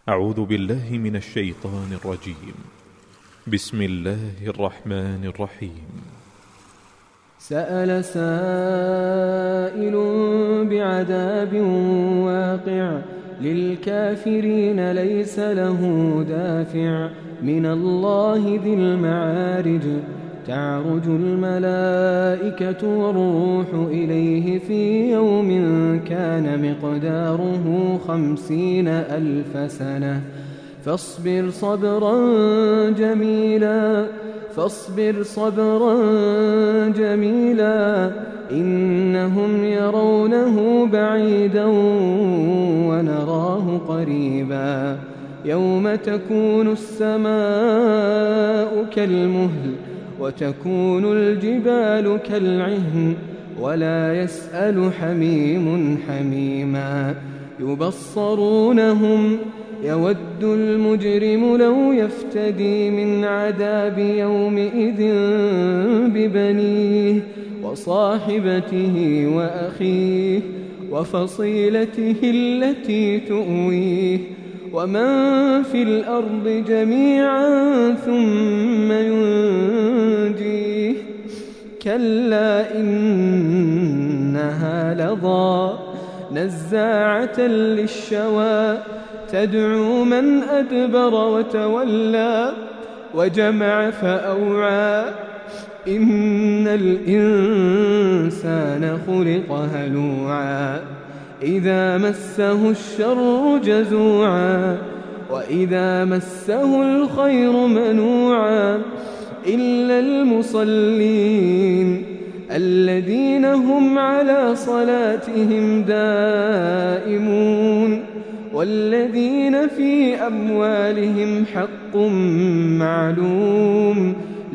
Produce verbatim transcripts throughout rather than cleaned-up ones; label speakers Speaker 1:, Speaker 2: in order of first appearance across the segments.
Speaker 1: أعوذ بالله من الشيطان الرجيم. بسم الله الرحمن الرحيم.
Speaker 2: سأل سائل بعذاب واقع للكافرين ليس له دافع من الله ذي المعارج تعرج الملائكة والروح إليه في يوم كان مقداره خمسين ألف سنة فاصبر صبرا جميلا فاصبر صبرا جميلا إنهم يرونه بعيدا ونراه قريبا يوم تكون السماء كالمهل وتكون الجبال كالعهن ولا يسأل حميم حميما يبصرونهم يود المجرم لو يفتدي من عذاب يومئذ ببنيه وصاحبته وأخيه وفصيلته التي تؤويه ومن في الأرض جميعا ثم ينجيه كلا إنها لظى نزاعة للشوى تدعو من أدبر وتولى وجمع فأوعى إن الإنسان خلق هلوعا إذا مسه الشر جزوعا وإذا مسه الخير منوعا إلا المصلين الذين هم على صلاتهم دائمون والذين في أموالهم حق معلوم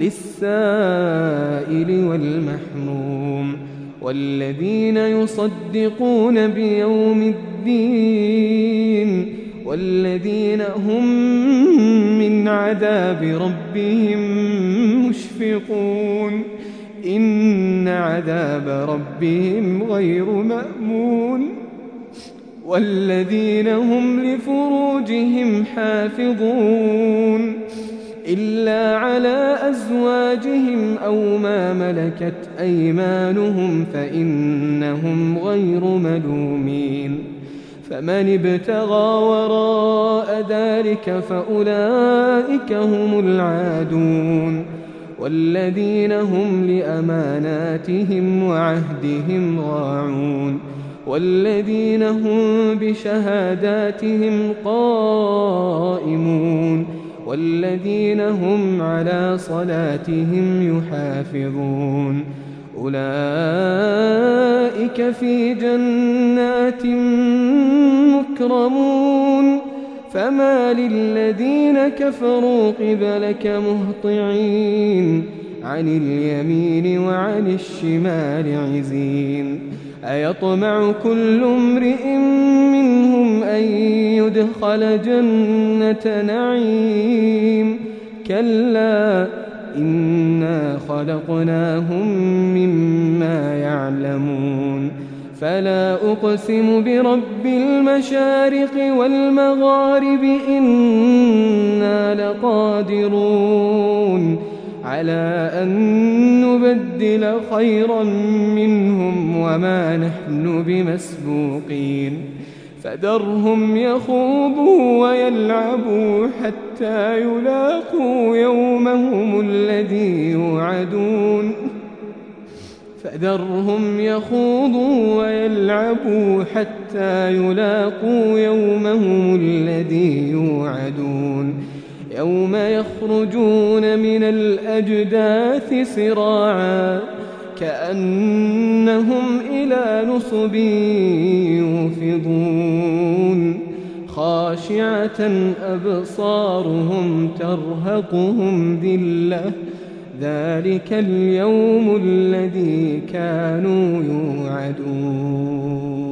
Speaker 2: للسائل والمحروم والذين يصدقون بيوم الدين والذين هم من عذاب ربهم مشفقون إن عذاب ربهم غير مأمون والذين هم لفروجهم حافظون إلا على أزواجهم أو ما ملكت أيمانهم فإنهم غير ملومين فمن ابتغى وراء ذلك فأولئك هم العادون والذين هم لأماناتهم وعهدهم راعون والذين هم بشهاداتهم قائمون والذين هم على صلاتهم يحافظون أولئك في جنات مكرمون فما للذين كفروا قبلك مهطعين عن اليمين وعن الشمال عزين أيطمع كل امرئ منهم أن يدخل جنة نعيم كلا إنا خلقناهم مما يعلمون فلا أقسم برب المشارق والمغارب إنا لقادرون على أن نبدل خيرا منهم وما نحن بمسبوقين فذرهم يخوضوا ويلعبوا حتى يلاقوا يومهم الذي يوعدون فذرهم يخوضوا ويلعبوا حتى يلاقوا يومهم الذي يوعدون يوم يخرجون من الأجداث سراعا كأنهم إلى نصب يوفضون خاشعة أبصارهم ترهقهم ذلة ذلك اليوم الذي كانوا يوعدون.